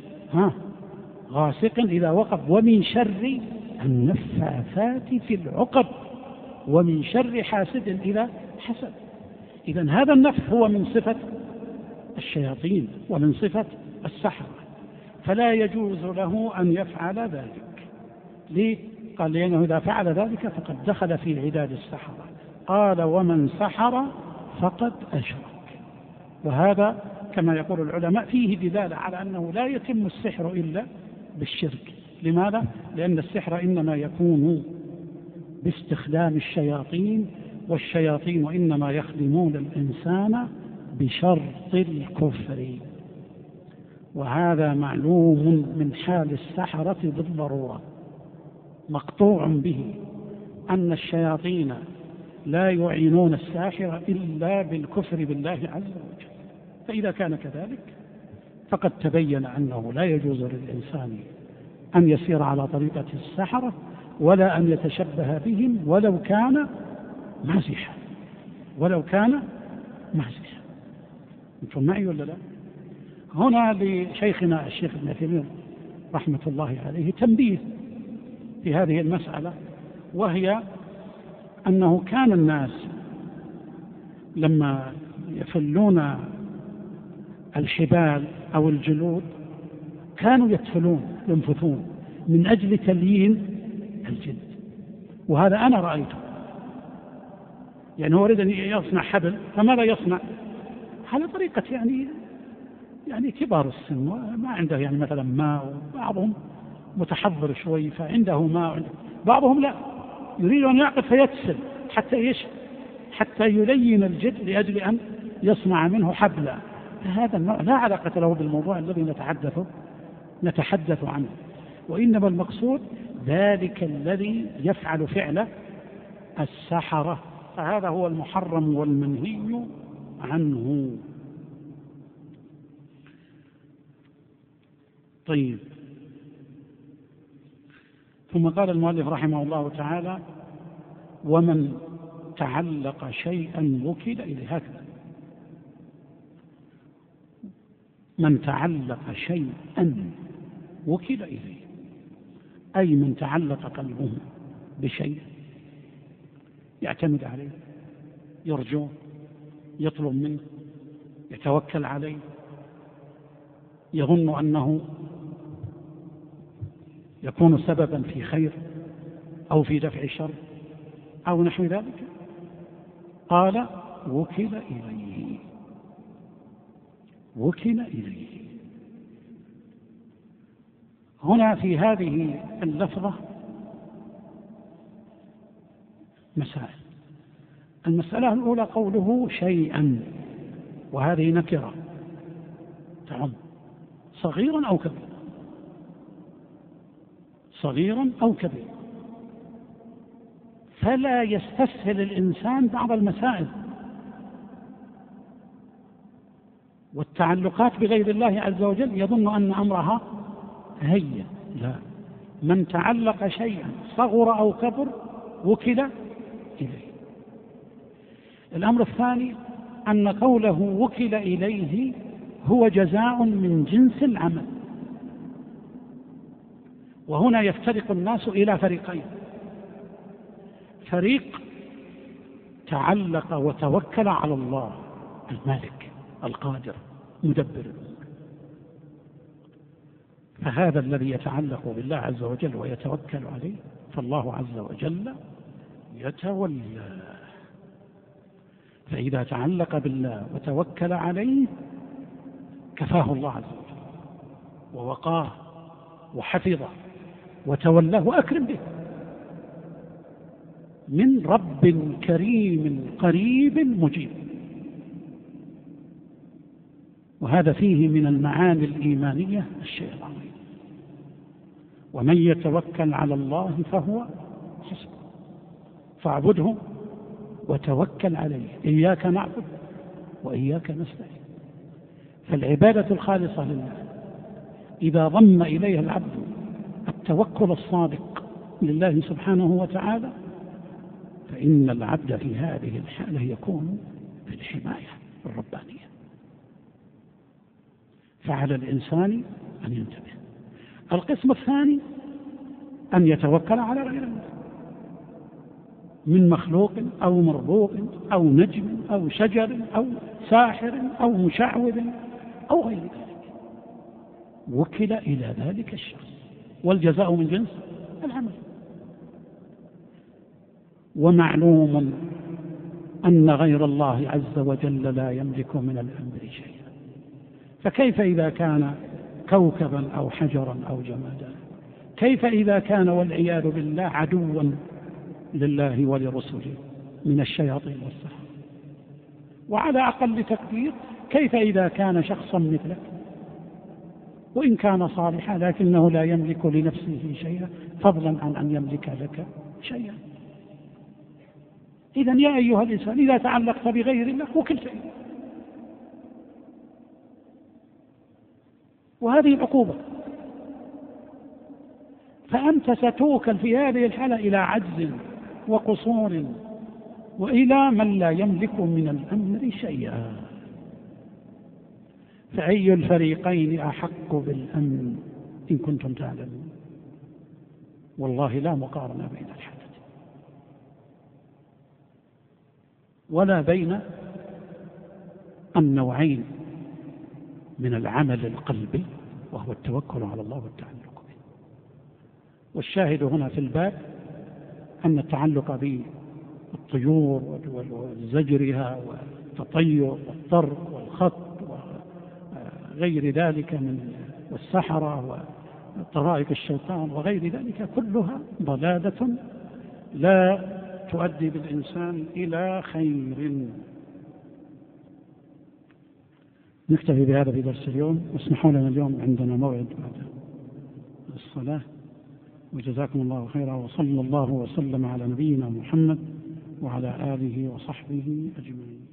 غاسق إذا وقب ومن شر النفاثات في العقد ومن شر حاسد إذا حسد. إذن هذا النفث هو من صفة الشياطين ومن صفة السحرة، فلا يجوز له أن يفعل ذلك. ليه؟ قال: لأنه إذا فعل ذلك فقد دخل في عداد السحرة. قال: ومن سحر فقد أشرك. وهذا كما يقول العلماء فيه دلالة على أنه لا يتم السحر إلا بالشرك. لماذا؟ لأن السحر إنما يكون باستخدام الشياطين، والشياطين إنما يخدمون الإنسان بشرط الكفر، وهذا معلوم من حال السحرة بالضرورة، مقطوع به أن الشياطين لا يعينون الساحر إلا بالكفر بالله عز وجل. فإذا كان كذلك فقد تبين أنه لا يجوز للإنسان أن يسير على طريقة السحرة ولا أن يتشبه بهم ولو كان مازحا، ولو كان مازحا. أنتم معي ولا لا؟ هنا لشيخنا الشيخ ابن عثيمين رحمة الله عليه تنبيه في هذه المسألة، وهي أنه كان الناس لما يفلون الحبال أو الجلود كانوا ينفثون من أجل تليين الجلد، وهذا أنا رأيته. يعني هو يريد أن يصنع حبل، فماذا يصنع؟ على طريقة يعني كبار السن ما عنده يعني مثلا ماء، بعضهم متحضر شوي فعنده ماء، بعضهم لا يريد أن يعقد فيتسل حتى يلين الجد لأجل أن يصنع منه حبلا. هذا النوع لا علاقة له بالموضوع الذي نتحدث عنه، وإنما المقصود ذلك الذي يفعل فعل السحرة، فهذا هو المحرم والمنهي عنه. طيب، ثم قال المؤلف رحمه الله تعالى: ومن تعلق شيئا وكل إليه. هكذا من تعلق شيئا وكل إليه، أي من تعلق قلبه بشيء يعتمد عليه، يرجوه، يطلب منه، يتوكل عليه، يظن أنه يكون سببا في خير أو في دفع شر أو نحو ذلك. قال: وكل إليه، وكل إليه. هنا في هذه اللفظة مسائل. المسألة الأولى قوله شيئا، وهذه نكرة تعم صغيرا أو كبيرا، صغيرا أو كبيرا، فلا يستسهل الإنسان بعض المسائل والتعلقات بغير الله عز وجل يظن أن أمرها هين. لا، من تعلق شيئا صغر أو كبر وكل إليه. الأمر الثاني أن قوله وكل إليه هو جزاء من جنس العمل، وهنا يفترق الناس إلى فريقين: فريق تعلق وتوكل على الله المالك القادر مدبر، فهذا الذي يتعلق بالله عز وجل ويتوكل عليه فالله عز وجل يتولى. فإذا تعلق بالله وتوكل عليه كفاه الله عز وجل ووقاه وحفظه وتولاه وأكرم به من رب كريم قريب مجيب. وهذا فيه من المعاني الإيمانية الشيء العظيم: ومن يتوكل على الله فهو حسبه، فاعبده وتوكل عليه، إياك نعبد وإياك نستعين. فالعبادة الخالصة لله إذا ضم إليها العبد التوكل الصادق لله سبحانه وتعالى فإن العبد في هذه الحالة يكون في الحماية الربانية. فعلى الإنسان أن ينتبه. القسم الثاني أن يتوكل على غير الله من مخلوق أو مربوط أو نجم أو شجر أو ساحر أو مشعوذ أو غير ذلك، وكل إلى ذلك الشخص، والجزاء من جنس العمل. ومعلوم أن غير الله عز وجل لا يملك من الأمر شيئا، فكيف إذا كان كوكبا أو حجرا أو جمادا؟ كيف إذا كان والعياذ بالله عدوا لله ولرسله من الشياطين والسحر؟ وعلى أقل تقدير كيف إذا كان شخصا مثلك وإن كان صالحا لكنه لا يملك لنفسه شيئا فضلا عن أن يملك لك شيئا؟ إذن يا أيها الإنسان إذا تعلقت بغير الله وكل شيء، وهذه العقوبة. فأنت ستوكل في هذه الحالة إلى عجز وقصور وإلى من لا يملك من الأمر شيئا. فأي الفريقين أحق بالأمن إن كنتم تعلمون؟ والله لا مقارنة بين الحالتين ولا بين النوعين من العمل القلبي وهو التوكل على الله والتعلق به. والشاهد هنا في الباب أن التعلق الطيور وزجرها والتطير والطر والخط وغير ذلك من والسحرة وطرائق الشيطان وغير ذلك كلها ضلالة لا تؤدي بالإنسان إلى خير. نكتفي بهذا في درس اليوم، واسمحوا لنا اليوم عندنا موعد بعد الصلاة، وجزاكم الله خيرا، وصلى الله وسلم على نبينا محمد وعلى آله وصحبه أجمعين.